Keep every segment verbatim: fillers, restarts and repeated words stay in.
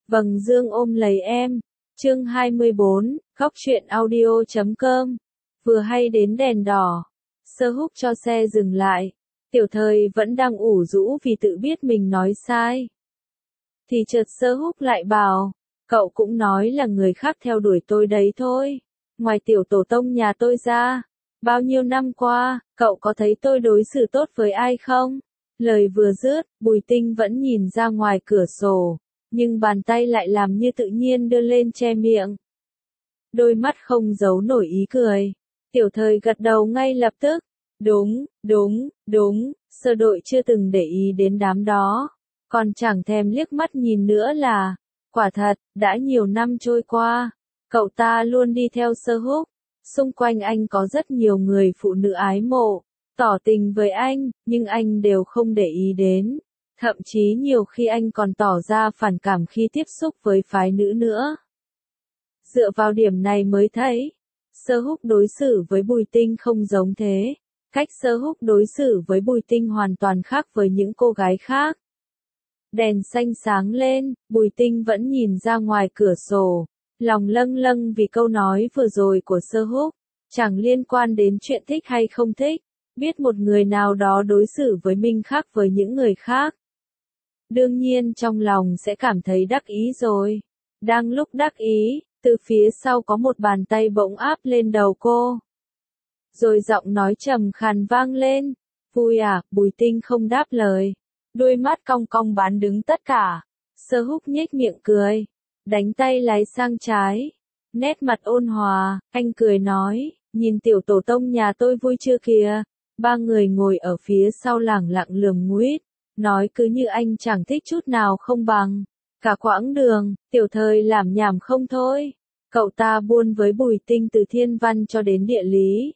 Vầng dương ôm lấy em. Chương hai mươi bốn, góc truyện audio chấm com. Vừa hay đến đèn đỏ, Sơ Húc cho xe dừng lại. Tiểu Thời vẫn đang ủ rũ vì tự biết mình nói sai. Thì chợt Sơ Húc lại bảo, cậu cũng nói là người khác theo đuổi tôi đấy thôi. Ngoài tiểu tổ tông nhà tôi ra, bao nhiêu năm qua, cậu có thấy tôi đối xử tốt với ai không? Lời vừa dứt, Bùi Tinh vẫn nhìn ra ngoài cửa sổ, nhưng bàn tay lại làm như tự nhiên đưa lên che miệng. Đôi mắt không giấu nổi ý cười. Tiểu Thời gật đầu ngay lập tức. Đúng, đúng, đúng, Sơ đội chưa từng để ý đến đám đó. Còn chẳng thèm liếc mắt nhìn nữa là, quả thật, đã nhiều năm trôi qua, cậu ta luôn đi theo Sơ Húc. Xung quanh anh có rất nhiều người phụ nữ ái mộ, tỏ tình với anh, nhưng anh đều không để ý đến. Thậm chí nhiều khi anh còn tỏ ra phản cảm khi tiếp xúc với phái nữ nữa. Dựa vào điểm này mới thấy, Sơ Húc đối xử với Bùi Tinh không giống thế. Cách Sơ Húc đối xử với Bùi Tinh hoàn toàn khác với những cô gái khác. Đèn xanh sáng lên, Bùi Tinh vẫn nhìn ra ngoài cửa sổ, lòng lâng lâng vì câu nói vừa rồi của Sơ Húc, chẳng liên quan đến chuyện thích hay không thích, biết một người nào đó đối xử với mình khác với những người khác. Đương nhiên trong lòng sẽ cảm thấy đắc ý rồi. Đang lúc đắc ý, từ phía sau có một bàn tay bỗng áp lên đầu cô. Rồi giọng nói trầm khàn vang lên, vui à, Bùi Tinh không đáp lời. Đôi mắt cong cong bán đứng tất cả. Sơ Húc nhếch miệng cười, đánh tay lái sang trái. Nét mặt ôn hòa, anh cười nói, nhìn tiểu tổ tông nhà tôi vui chưa kìa. Ba người ngồi ở phía sau lẳng lặng lườm nguýt, nói cứ như anh chẳng thích chút nào không bằng. Cả quãng đường, Tiểu Thời làm nhảm không thôi. Cậu ta buôn với Bùi Tinh từ thiên văn cho đến địa lý.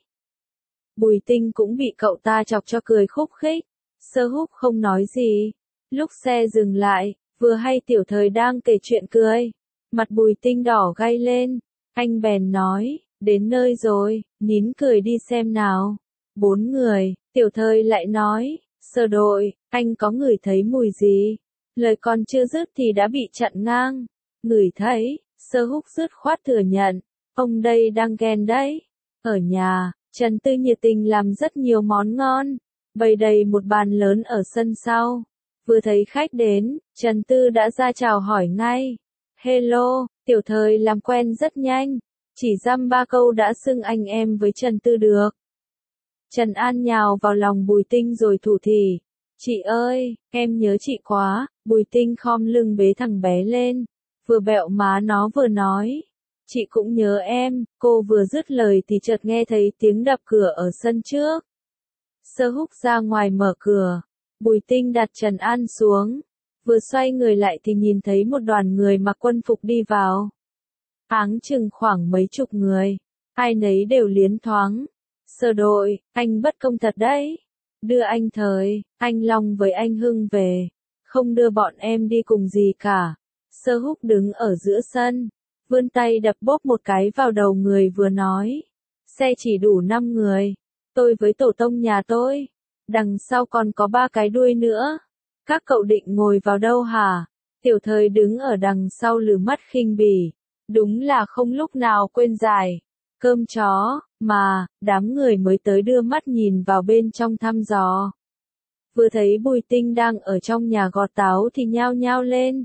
Bùi Tinh cũng bị cậu ta chọc cho cười khúc khích. Sơ Húc không nói gì. Lúc xe dừng lại, vừa hay Tiểu Thời đang kể chuyện cười. Mặt Bùi Tinh đỏ gay lên. Anh bèn nói, đến nơi rồi, nín cười đi xem nào. Bốn người, Tiểu Thời lại nói, Sơ đội, anh có ngửi thấy mùi gì? Lời còn chưa dứt thì đã bị chặn ngang. Ngửi thấy, Sơ Húc dứt khoát thừa nhận, ông đây đang ghen đấy. Ở nhà, Trần Tư nhiệt tình làm rất nhiều món ngon, bày đầy một bàn lớn ở sân sau. Vừa thấy khách đến, Trần Tư đã ra chào hỏi ngay. Hello, Tiểu Thời làm quen rất nhanh, chỉ dăm ba câu đã xưng anh em với Trần Tư được. Trần An nhào vào lòng Bùi Tinh rồi thủ thỉ. Chị ơi, em nhớ chị quá. Bùi Tinh khom lưng bế thằng bé lên, vừa bẹo má nó vừa nói. Chị cũng nhớ em. Cô vừa dứt lời thì chợt nghe thấy tiếng đập cửa ở sân trước. Sơ Húc ra ngoài mở cửa. Bùi Tinh đặt Trần An xuống. Vừa xoay người lại thì nhìn thấy một đoàn người mặc quân phục đi vào. Áng chừng khoảng mấy chục người. Ai nấy đều liến thoáng. Sơ đội, anh bất công thật đấy. Đưa anh Thời, anh Long với anh Hưng về. Không đưa bọn em đi cùng gì cả. Sơ Húc đứng ở giữa sân, vươn tay đập bóp một cái vào đầu người vừa nói. Xe chỉ đủ năm người. Tôi với tổ tông nhà tôi. Đằng sau còn có ba cái đuôi nữa. Các cậu định ngồi vào đâu hả? Tiểu Thời đứng ở đằng sau lừ mắt khinh bỉ. Đúng là không lúc nào quên giải. Cơm chó, mà, đám người mới tới đưa mắt nhìn vào bên trong thăm dò. Vừa thấy Bùi Tinh đang ở trong nhà gọt táo thì nhao nhao lên.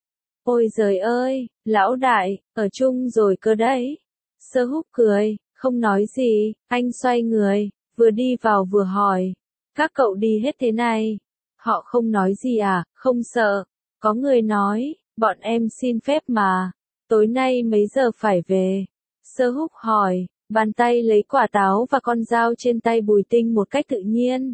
Ôi giời ơi, lão đại, ở chung rồi cơ đấy. Sơ Húc cười, không nói gì, anh xoay người, vừa đi vào vừa hỏi. Các cậu đi hết thế này. Họ không nói gì à, không sợ. Có người nói, bọn em xin phép mà. Tối nay mấy giờ phải về? Sơ Húc hỏi, bàn tay lấy quả táo và con dao trên tay Bùi Tinh một cách tự nhiên.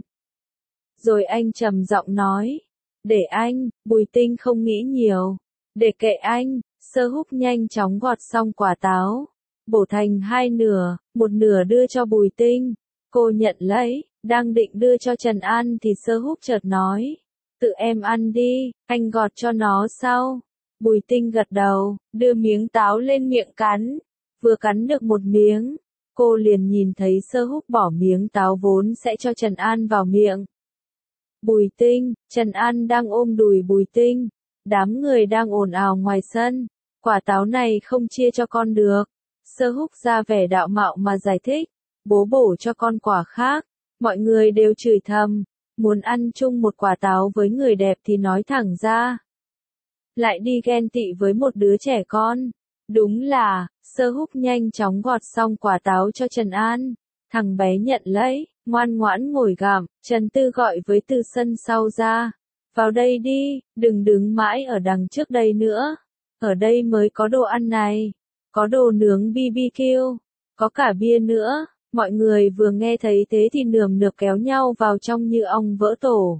Rồi anh trầm giọng nói, để anh. Bùi Tinh không nghĩ nhiều. Để kệ anh. Sơ Húc nhanh chóng gọt xong quả táo, bổ thành hai nửa, một nửa đưa cho Bùi Tinh. Cô nhận lấy, đang định đưa cho Trần An thì Sơ Húc chợt nói, tự em ăn đi, anh gọt cho nó sau. Bùi Tinh gật đầu, đưa miếng táo lên miệng cắn. Vừa cắn được một miếng, cô liền nhìn thấy Sơ Húc bỏ miếng táo vốn sẽ cho Trần An vào miệng. Bùi Tinh, Trần An đang ôm đùi Bùi Tinh. Đám người đang ồn ào ngoài sân. Quả táo này không chia cho con được. Sơ Húc ra vẻ đạo mạo mà giải thích. Bố bổ cho con quả khác. Mọi người đều chửi thầm. Muốn ăn chung một quả táo với người đẹp thì nói thẳng ra. Lại đi ghen tị với một đứa trẻ con. Đúng là, Sơ Húc nhanh chóng gọt xong quả táo cho Trần An. Thằng bé nhận lấy, ngoan ngoãn ngồi gặm. Trần Tư gọi với từ sân sau ra. Vào đây đi, đừng đứng mãi ở đằng trước đây nữa. Ở đây mới có đồ ăn này. Có đồ nướng bi bi kiu. Có cả bia nữa. Mọi người vừa nghe thấy thế thì nườm nượp kéo nhau vào trong như ong vỡ tổ.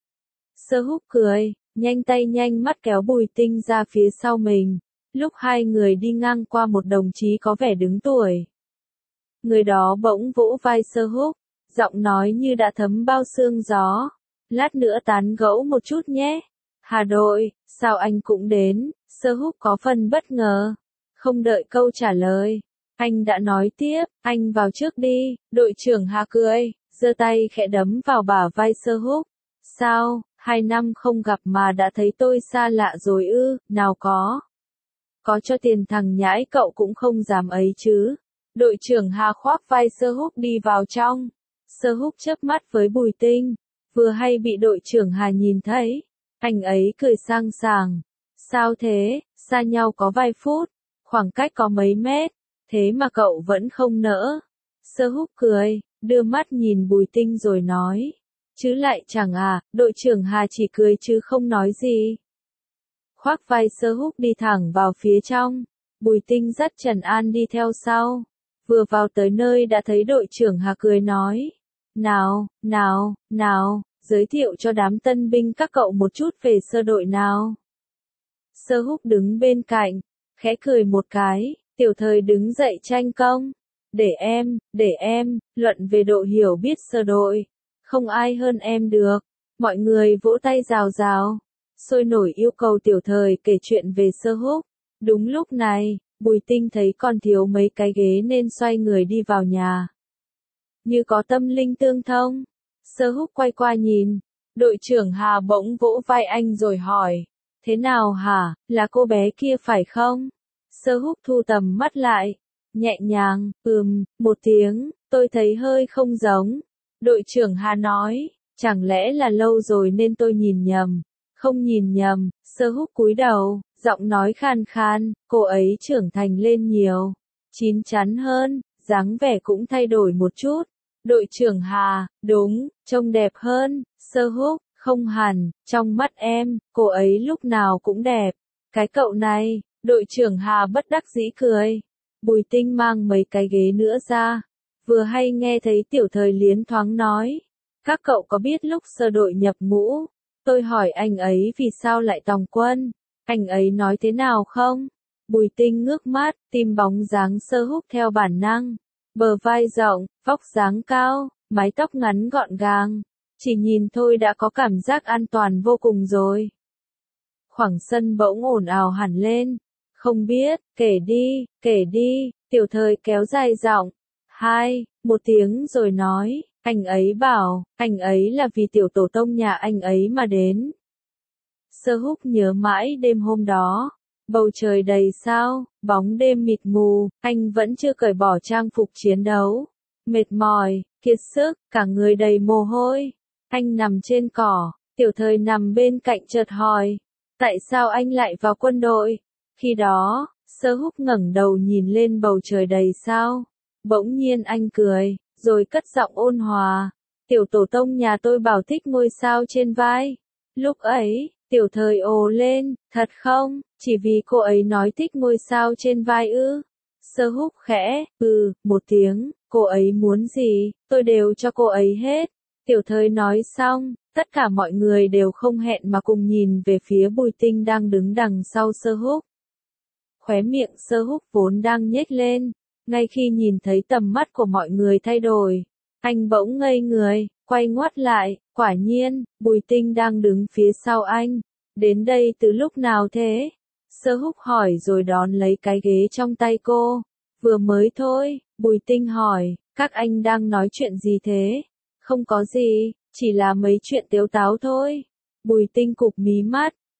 Sơ Húc cười, nhanh tay nhanh mắt kéo Bùi Tinh ra phía sau mình. Lúc hai người đi ngang qua một đồng chí có vẻ đứng tuổi. Người đó bỗng vỗ vai Sơ Húc, giọng nói như đã thấm bao xương gió. Lát nữa tán gẫu một chút nhé. Hà đội, sao anh cũng đến? Sơ Húc có phần bất ngờ. Không đợi câu trả lời. Anh đã nói tiếp, anh vào trước đi. Đội trưởng Hà cười, giơ tay khẽ đấm vào bả vai Sơ Húc. Sao, hai năm không gặp mà đã thấy tôi xa lạ rồi ư? Nào có. Có cho tiền thằng nhãi cậu cũng không dám ấy chứ. Đội trưởng Hà khoác vai Sơ Húc đi vào trong. Sơ Húc chớp mắt với Bùi Tinh. Vừa hay bị đội trưởng Hà nhìn thấy. Anh ấy cười sang sảng. Sao thế, xa nhau có vài phút. Khoảng cách có mấy mét. Thế mà cậu vẫn không nỡ. Sơ Húc cười, đưa mắt nhìn Bùi Tinh rồi nói. Chứ lại chẳng à, đội trưởng Hà chỉ cười chứ không nói gì. Khoác vai Sơ Húc đi thẳng vào phía trong. Bùi Tinh dắt Trần An đi theo sau. Vừa vào tới nơi đã thấy đội trưởng Hà cười nói. Nào, nào, nào, giới thiệu cho đám tân binh các cậu một chút về sơ đội nào. Sơ Húc đứng bên cạnh, khẽ cười một cái, Tiểu Thời đứng dậy tranh công. Để em, để em, luận về độ hiểu biết sơ đội. Không ai hơn em được. Mọi người vỗ tay rào rào. Sôi nổi yêu cầu Tiểu Thời kể chuyện về Sơ Húc. Đúng lúc này, Bùi Tinh thấy còn thiếu mấy cái ghế nên xoay người đi vào nhà. Như có tâm linh tương thông. Sơ Húc quay qua nhìn. Đội trưởng Hà bỗng vỗ vai anh rồi hỏi. Thế nào hả, là cô bé kia phải không? Sơ Húc thu tầm mắt lại. Nhẹ nhàng, ừm, một tiếng, tôi thấy hơi không giống. Đội trưởng Hà nói, chẳng lẽ là lâu rồi nên tôi nhìn nhầm. Không nhìn nhầm, Sơ Húc cúi đầu, giọng nói khan khan, cô ấy trưởng thành lên nhiều. Chín chắn hơn, dáng vẻ cũng thay đổi một chút. Đội trưởng Hà, đúng, trông đẹp hơn. Sơ Húc, không hẳn, trong mắt em, cô ấy lúc nào cũng đẹp. Cái cậu này, đội trưởng Hà bất đắc dĩ cười. Bùi Tinh mang mấy cái ghế nữa ra. Vừa hay nghe thấy Tiểu Thời liến thoáng nói. Các cậu có biết lúc sơ đội nhập ngũ, tôi hỏi anh ấy vì sao lại tòng quân. Anh ấy nói thế nào không? Bùi Tinh ngước mắt, tìm bóng dáng Sơ Húc theo bản năng. Bờ vai rộng, vóc dáng cao, mái tóc ngắn gọn gàng. Chỉ nhìn thôi đã có cảm giác an toàn vô cùng rồi. Khoảng sân bỗng ồn ào hẳn lên. Không biết, kể đi, kể đi, Tiểu Thời kéo dài giọng. Hai, một tiếng rồi nói, anh ấy bảo, anh ấy là vì tiểu tổ tông nhà anh ấy mà đến. Sơ Húc nhớ mãi đêm hôm đó. Bầu trời đầy sao, bóng đêm mịt mù, anh vẫn chưa cởi bỏ trang phục chiến đấu. Mệt mỏi, kiệt sức, cả người đầy mồ hôi. Anh nằm trên cỏ, Tiểu Thời nằm bên cạnh chợt hỏi. Tại sao anh lại vào quân đội? Khi đó, Sơ Húc ngẩng đầu nhìn lên bầu trời đầy sao. Bỗng nhiên anh cười, rồi cất giọng ôn hòa. Tiểu tổ tông nhà tôi bảo thích ngôi sao trên vai. Lúc ấy, Tiểu Thời ồ lên, thật không, chỉ vì cô ấy nói thích ngôi sao trên vai ư. Sơ Húc khẽ, ừ, một tiếng, cô ấy muốn gì, tôi đều cho cô ấy hết. Tiểu Thời nói xong, tất cả mọi người đều không hẹn mà cùng nhìn về phía Bùi Tinh đang đứng đằng sau Sơ Húc. Khóe miệng Sơ Húc vốn đang nhếch lên, ngay khi nhìn thấy tầm mắt của mọi người thay đổi, anh bỗng ngây người, quay ngoắt lại, quả nhiên, Bùi Tinh đang đứng phía sau anh. Đến đây từ lúc nào thế? Sơ Húc hỏi rồi đón lấy cái ghế trong tay cô. Vừa mới thôi, Bùi Tinh hỏi, các anh đang nói chuyện gì thế? Không có gì, chỉ là mấy chuyện tếu táo thôi. Bùi Tinh cụp mí mắt,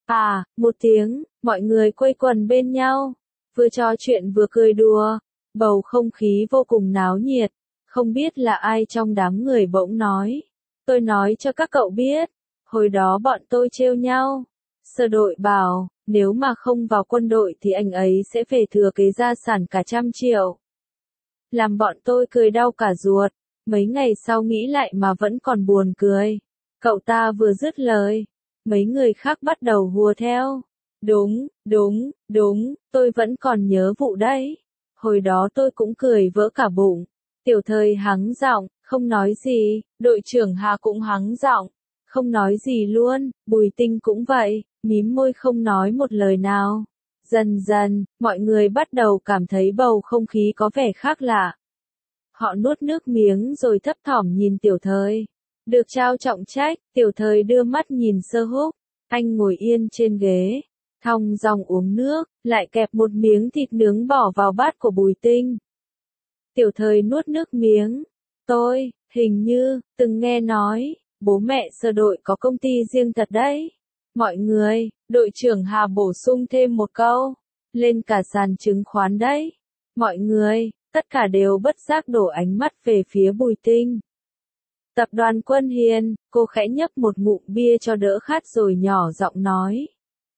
À, một tiếng, mọi người quây quần bên nhau, vừa trò chuyện vừa cười đùa, bầu không khí vô cùng náo nhiệt, không biết là ai trong đám người bỗng nói. Tôi nói cho các cậu biết, hồi đó bọn tôi trêu nhau. Sơ đội bảo, nếu mà không vào quân đội thì anh ấy sẽ về thừa kế gia sản cả trăm triệu. Làm bọn tôi cười đau cả ruột, mấy ngày sau nghĩ lại mà vẫn còn buồn cười. Cậu ta vừa dứt lời, mấy người khác bắt đầu hùa theo. Đúng, đúng, đúng, tôi vẫn còn nhớ vụ đấy. Hồi đó tôi cũng cười vỡ cả bụng. Tiểu Thời hắng giọng, không nói gì, đội trưởng Hà cũng hắng giọng, không nói gì luôn, Bùi Tinh cũng vậy, mím môi không nói một lời nào. Dần dần, mọi người bắt đầu cảm thấy bầu không khí có vẻ khác lạ. Họ nuốt nước miếng rồi thấp thỏm nhìn Tiểu Thời. Được trao trọng trách, Tiểu Thời đưa mắt nhìn Sơ Húc, anh ngồi yên trên ghế, thong dong uống nước, lại kẹp một miếng thịt nướng bỏ vào bát của Bùi Tinh. Tiểu Thời nuốt nước miếng. Tôi, hình như, từng nghe nói, bố mẹ Sơ đội có công ty riêng thật đấy. Mọi người, đội trưởng Hà bổ sung thêm một câu, lên cả sàn chứng khoán đấy. Mọi người, tất cả đều bất giác đổ ánh mắt về phía Bùi Tinh. Tập đoàn Quân Hiền, cô khẽ nhấp một ngụm bia cho đỡ khát rồi nhỏ giọng nói.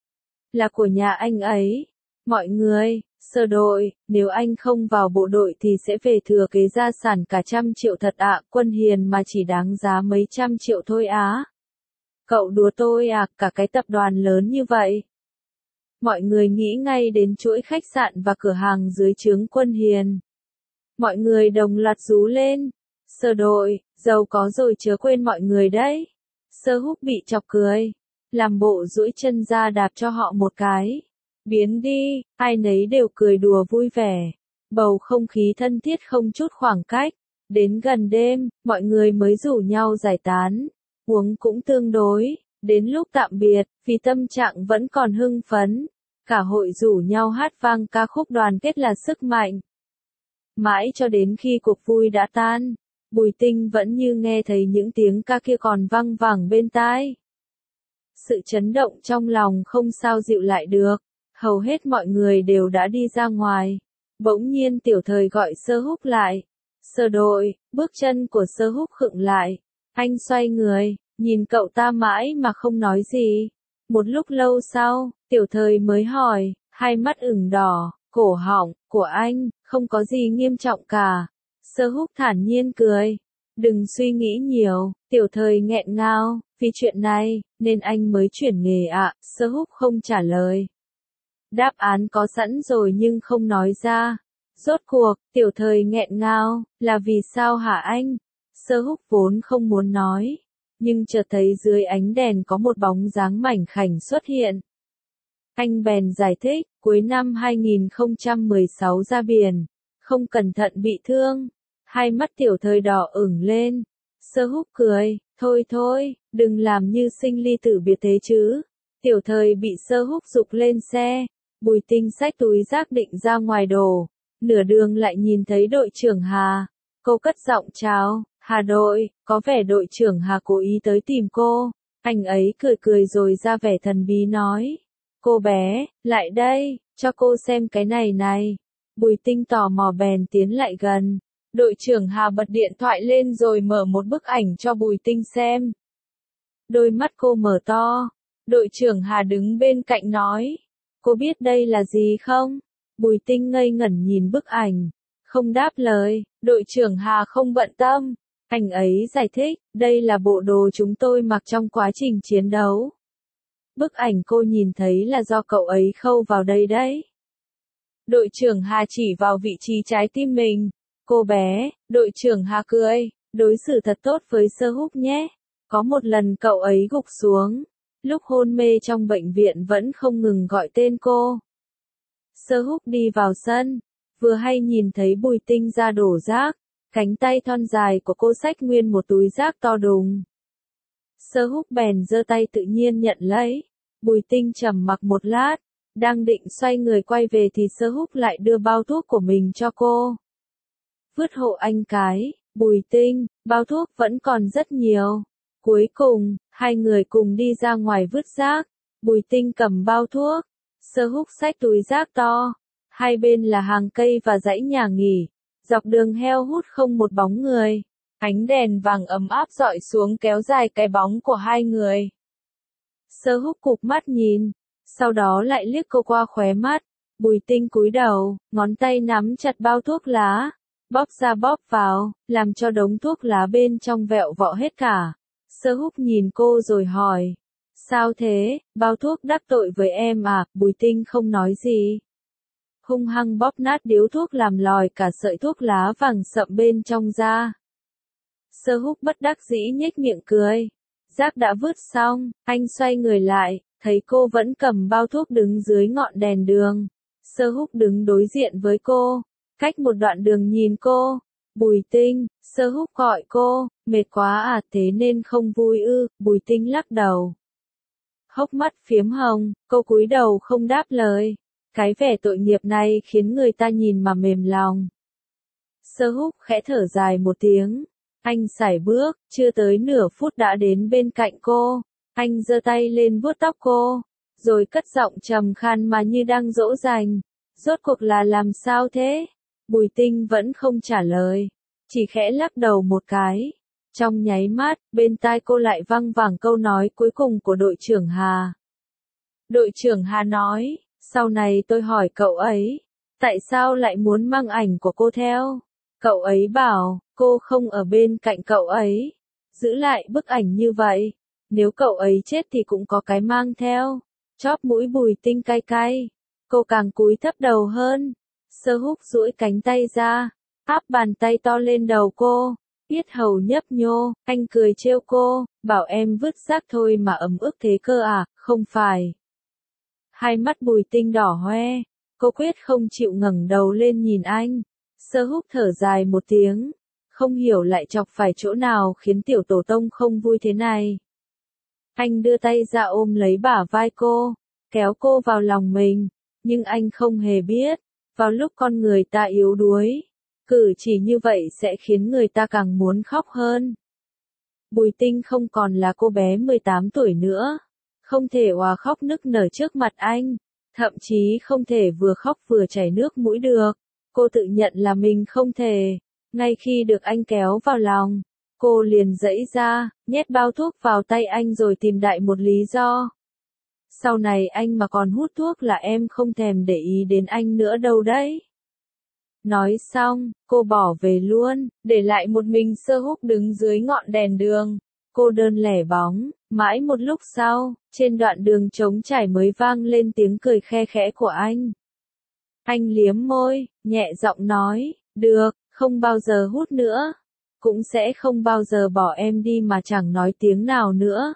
Là của nhà anh ấy. Mọi người, Sơ đội, nếu anh không vào bộ đội thì sẽ về thừa kế gia sản cả trăm triệu thật ạ, Quân Hiền mà chỉ đáng giá mấy trăm triệu thôi á. Cậu đùa tôi à, cả cái tập đoàn lớn như vậy. Mọi người nghĩ ngay đến chuỗi khách sạn và cửa hàng dưới trướng Quân Hiền. Mọi người đồng loạt rú lên. Sơ đội, giàu có rồi chớ quên mọi người đấy. Sơ Húc bị chọc cười, làm bộ duỗi chân ra đạp cho họ một cái. Biến đi, ai nấy đều cười đùa vui vẻ. Bầu không khí thân thiết không chút khoảng cách. Đến gần đêm, mọi người mới rủ nhau giải tán. Uống cũng tương đối. Đến lúc tạm biệt, vì tâm trạng vẫn còn hưng phấn, cả hội rủ nhau hát vang ca khúc đoàn kết là sức mạnh. Mãi cho đến khi cuộc vui đã tan, Bùi Tinh vẫn như nghe thấy những tiếng ca kia còn văng vẳng bên tai. Sự chấn động trong lòng không sao dịu lại được, hầu hết mọi người đều đã đi ra ngoài. Bỗng nhiên Tiểu Thời gọi Sơ Húc lại. Sơ đội, bước chân của Sơ Húc khựng lại. Anh xoay người, nhìn cậu ta mãi mà không nói gì. Một lúc lâu sau, Tiểu Thời mới hỏi, hai mắt ửng đỏ, cổ họng của anh, không có gì nghiêm trọng cả. Sơ Húc thản nhiên cười. Đừng suy nghĩ nhiều, Tiểu Thời nghẹn ngào, vì chuyện này, nên anh mới chuyển nghề ạ, Sơ Húc không trả lời. Đáp án có sẵn rồi nhưng không nói ra. Rốt cuộc, Tiểu Thời nghẹn ngào, là vì sao hả anh? Sơ Húc vốn không muốn nói, nhưng chợt thấy dưới ánh đèn có một bóng dáng mảnh khảnh xuất hiện. Anh bèn giải thích, cuối năm hai nghìn không trăm mười sáu ra biển, không cẩn thận bị thương. Hai mắt Tiểu Thời đỏ ửng lên. Sơ Húc cười, thôi thôi, đừng làm như sinh ly tử biệt thế chứ. Tiểu Thời bị Sơ Húc giục lên xe. Bùi Tinh xách túi rác định ra ngoài đổ. Nửa đường lại nhìn thấy đội trưởng Hà. Cô cất giọng chào, Hà đội, có vẻ đội trưởng Hà cố ý tới tìm cô. Anh ấy cười cười rồi ra vẻ thần bí nói. Cô bé, lại đây, cho cô xem cái này này. Bùi Tinh tò mò bèn tiến lại gần. Đội trưởng Hà bật điện thoại lên rồi mở một bức ảnh cho Bùi Tinh xem. Đôi mắt cô mở to. Đội trưởng Hà đứng bên cạnh nói. Cô biết đây là gì không? Bùi Tinh ngây ngẩn nhìn bức ảnh. Không đáp lời, đội trưởng Hà không bận tâm. Anh ấy giải thích, đây là bộ đồ chúng tôi mặc trong quá trình chiến đấu. Bức ảnh cô nhìn thấy là do cậu ấy khâu vào đây đấy. Đội trưởng Hà chỉ vào vị trí trái tim mình. Cô bé, đội trưởng Hà cười, đối xử thật tốt với Sơ Húc nhé. Có một lần cậu ấy gục xuống. Lúc hôn mê trong bệnh viện vẫn không ngừng gọi tên cô. Sơ Húc đi vào sân, vừa hay nhìn thấy Bùi Tinh ra đổ rác, cánh tay thon dài của cô xách nguyên một túi rác to đùng. Sơ Húc bèn giơ tay tự nhiên nhận lấy. Bùi Tinh trầm mặc một lát, đang định xoay người quay về thì Sơ Húc lại đưa bao thuốc của mình cho cô. Vứt hộ anh cái, Bùi Tinh, bao thuốc vẫn còn rất nhiều. Cuối cùng, hai người cùng đi ra ngoài vứt rác. Bùi Tinh cầm bao thuốc, Sơ Húc xách túi rác to, hai bên là hàng cây và dãy nhà nghỉ, dọc đường heo hút không một bóng người, ánh đèn vàng ấm áp dọi xuống kéo dài cái bóng của hai người. Sơ Húc cụp mắt nhìn, sau đó lại liếc cô qua khóe mắt, Bùi Tinh cúi đầu, ngón tay nắm chặt bao thuốc lá, bóp ra bóp vào, làm cho đống thuốc lá bên trong vẹo vọ hết cả. Sơ Húc nhìn cô rồi hỏi, sao thế, bao thuốc đắc tội với em à? Bùi Tinh không nói gì. Hung hăng bóp nát điếu thuốc làm lòi cả sợi thuốc lá vàng sậm bên trong ra. Sơ Húc bất đắc dĩ nhếch miệng cười. Rác đã vứt xong, anh xoay người lại, thấy cô vẫn cầm bao thuốc đứng dưới ngọn đèn đường. Sơ Húc đứng đối diện với cô, cách một đoạn đường nhìn cô. Bùi Tinh, Sơ Húc gọi cô, mệt quá à, thế nên không vui ư? Bùi Tinh lắc đầu. Hốc mắt phiếm hồng, cô cúi đầu không đáp lời. Cái vẻ tội nghiệp này khiến người ta nhìn mà mềm lòng. Sơ Húc khẽ thở dài một tiếng. Anh sải bước, chưa tới nửa phút đã đến bên cạnh cô. Anh giơ tay lên vuốt tóc cô, rồi cất giọng trầm khan mà như đang dỗ dành. Rốt cuộc là làm sao thế? Bùi Tinh vẫn không trả lời, chỉ khẽ lắc đầu một cái. Trong nháy mắt, bên tai cô lại văng vẳng câu nói cuối cùng của đội trưởng Hà. Đội trưởng Hà nói, sau này tôi hỏi cậu ấy, tại sao lại muốn mang ảnh của cô theo? Cậu ấy bảo, cô không ở bên cạnh cậu ấy, giữ lại bức ảnh như vậy, nếu cậu ấy chết thì cũng có cái mang theo. Chóp mũi Bùi Tinh cay cay, cô càng cúi thấp đầu hơn. Sơ Húc duỗi cánh tay ra, áp bàn tay to lên đầu cô, yết hầu nhấp nhô, anh cười trêu cô, bảo em vứt rác thôi mà ấm ức thế cơ à, không phải. Hai mắt Bùi Tinh đỏ hoe, cô quyết không chịu ngẩng đầu lên nhìn anh. Sơ Húc thở dài một tiếng, không hiểu lại chọc phải chỗ nào khiến tiểu tổ tông không vui thế này. Anh đưa tay ra ôm lấy bả vai cô, kéo cô vào lòng mình, nhưng anh không hề biết, vào lúc con người ta yếu đuối, cử chỉ như vậy sẽ khiến người ta càng muốn khóc hơn. Bùi Tinh không còn là cô bé mười tám tuổi nữa, không thể òa khóc nức nở trước mặt anh, thậm chí không thể vừa khóc vừa chảy nước mũi được. Cô tự nhận là mình không thể. Ngay khi được anh kéo vào lòng, cô liền giãy ra, nhét bao thuốc vào tay anh rồi tìm đại một lý do. Sau này anh mà còn hút thuốc là em không thèm để ý đến anh nữa đâu đấy. Nói xong, cô bỏ về luôn, để lại một mình Sơ Húc đứng dưới ngọn đèn đường. Cô đơn lẻ bóng, mãi một lúc sau, trên đoạn đường trống trải mới vang lên tiếng cười khe khẽ của anh. Anh liếm môi, nhẹ giọng nói, được, không bao giờ hút nữa, cũng sẽ không bao giờ bỏ em đi mà chẳng nói tiếng nào nữa.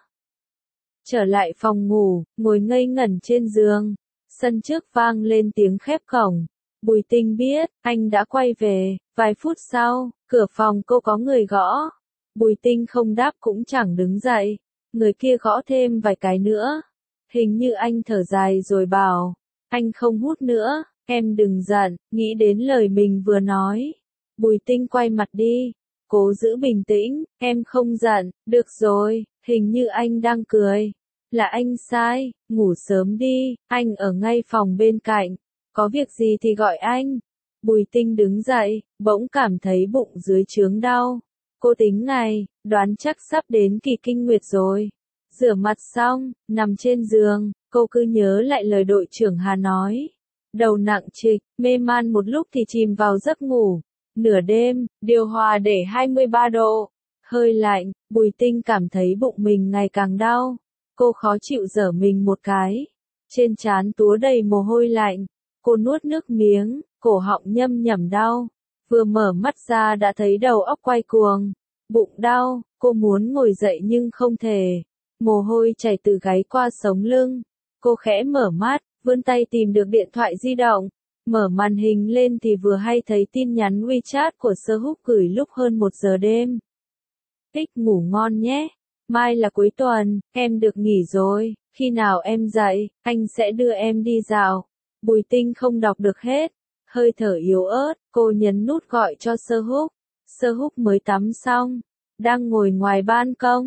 Trở lại phòng ngủ, ngồi ngây ngẩn trên giường, sân trước vang lên tiếng khép cổng. Bùi Tinh biết, anh đã quay về, vài phút sau, cửa phòng cô có người gõ. Bùi Tinh không đáp cũng chẳng đứng dậy, người kia gõ thêm vài cái nữa. Hình như anh thở dài rồi bảo, anh không hút nữa. Em đừng giận, nghĩ đến lời mình vừa nói. Bùi Tinh quay mặt đi, cố giữ bình tĩnh, em không giận, được rồi, hình như anh đang cười. Là anh sai, ngủ sớm đi, anh ở ngay phòng bên cạnh, có việc gì thì gọi anh. Bùi Tinh đứng dậy, bỗng cảm thấy bụng dưới chướng đau. Cô tính ngày, đoán chắc sắp đến kỳ kinh nguyệt rồi. Rửa mặt xong, nằm trên giường, cô cứ nhớ lại lời đội trưởng Hà nói. Đầu nặng trịch, mê man một lúc thì chìm vào giấc ngủ. Nửa đêm, điều hòa để hai mươi ba độ. Hơi lạnh, Bùi Tinh cảm thấy bụng mình ngày càng đau. Cô khó chịu giở mình một cái. Trên trán túa đầy mồ hôi lạnh. Cô nuốt nước miếng, cổ họng nhâm nhẩm đau. Vừa mở mắt ra đã thấy đầu óc quay cuồng. Bụng đau, cô muốn ngồi dậy nhưng không thể. Mồ hôi chảy từ gáy qua sống lưng. Cô khẽ mở mắt, vươn tay tìm được điện thoại di động. Mở màn hình lên thì vừa hay thấy tin nhắn WeChat của Sơ Húc gửi lúc hơn một giờ đêm. Tích ngủ ngon nhé. Mai là cuối tuần, em được nghỉ rồi. Khi nào em dậy, anh sẽ đưa em đi dạo. Bùi Tinh không đọc được hết. Hơi thở yếu ớt, cô nhấn nút gọi cho Sơ Húc. Sơ Húc mới tắm xong, đang ngồi ngoài ban công.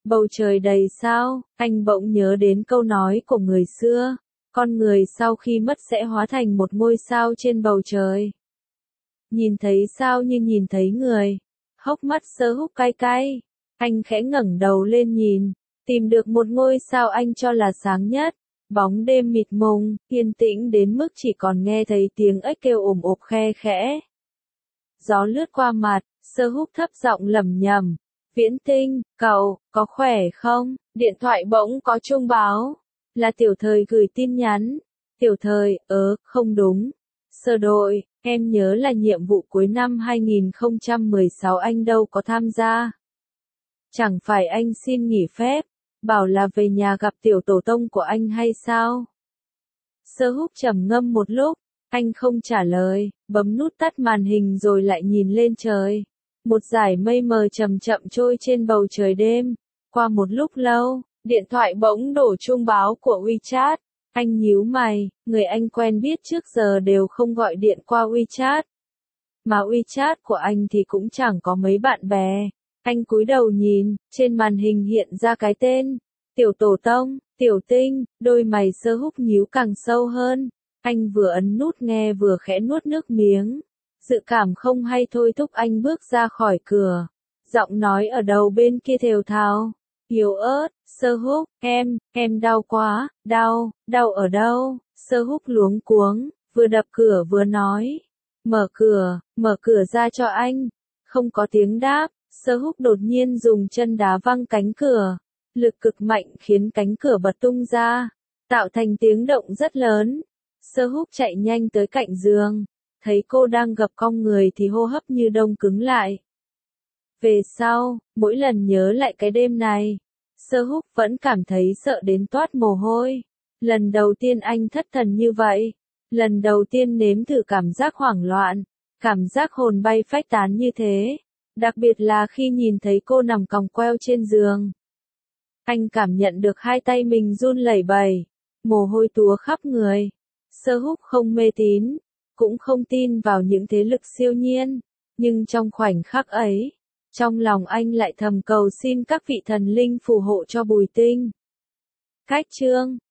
Bầu trời đầy sao, anh bỗng nhớ đến câu nói của người xưa, con người sau khi mất sẽ hóa thành một ngôi sao trên bầu trời. Nhìn thấy sao như nhìn thấy người, hốc mắt Sơ Húc cay cay, anh khẽ ngẩng đầu lên nhìn, tìm được một ngôi sao anh cho là sáng nhất. Bóng đêm mịt mùng, yên tĩnh đến mức chỉ còn nghe thấy tiếng ếch kêu ồm ộp khe khẽ. Gió lướt qua mặt, Sơ Húc thấp giọng lẩm nhẩm, Viễn Tinh, cậu, có khỏe không? Điện thoại bỗng có chuông báo, là Tiểu Thời gửi tin nhắn. Tiểu Thời, ớ, không đúng. Sơ đội, em nhớ là nhiệm vụ cuối năm hai nghìn không trăm mười sáu anh đâu có tham gia. Chẳng phải anh xin nghỉ phép, bảo là về nhà gặp tiểu tổ tông của anh hay sao? Sơ Húc trầm ngâm một lúc, anh không trả lời, bấm nút tắt màn hình rồi lại nhìn lên trời. Một dải mây mờ chậm chậm trôi trên bầu trời đêm. Qua một lúc lâu, điện thoại bỗng đổ chuông báo của WeChat. Anh nhíu mày, người anh quen biết trước giờ đều không gọi điện qua WeChat. Mà WeChat của anh thì cũng chẳng có mấy bạn bè. Anh cúi đầu nhìn, trên màn hình hiện ra cái tên. Tiểu Tổ Tông, Tiểu Tinh, đôi mày Sơ Húc nhíu càng sâu hơn. Anh vừa ấn nút nghe vừa khẽ nuốt nước miếng. Dự cảm không hay thôi thúc anh bước ra khỏi cửa. Giọng nói ở đầu bên kia thều thào. Yếu ớt, Sơ Húc, em, em đau quá, đau, đau ở đâu? Sơ Húc luống cuống, vừa đập cửa vừa nói. Mở cửa, mở cửa ra cho anh. Không có tiếng đáp, Sơ Húc đột nhiên dùng chân đá văng cánh cửa. Lực cực mạnh khiến cánh cửa bật tung ra, tạo thành tiếng động rất lớn. Sơ Húc chạy nhanh tới cạnh giường, thấy cô đang gập cong người thì hô hấp như đông cứng lại. Về sau, mỗi lần nhớ lại cái đêm này, Sơ Húc vẫn cảm thấy sợ đến toát mồ hôi. Lần đầu tiên anh thất thần như vậy, lần đầu tiên nếm thử cảm giác hoảng loạn, cảm giác hồn bay phách tán như thế, đặc biệt là khi nhìn thấy cô nằm còng queo trên giường. Anh cảm nhận được hai tay mình run lẩy bẩy, mồ hôi túa khắp người. Sơ Húc không mê tín, cũng không tin vào những thế lực siêu nhiên, nhưng trong khoảnh khắc ấy, trong lòng anh lại thầm cầu xin các vị thần linh phù hộ cho Bùi Tinh. Cách chương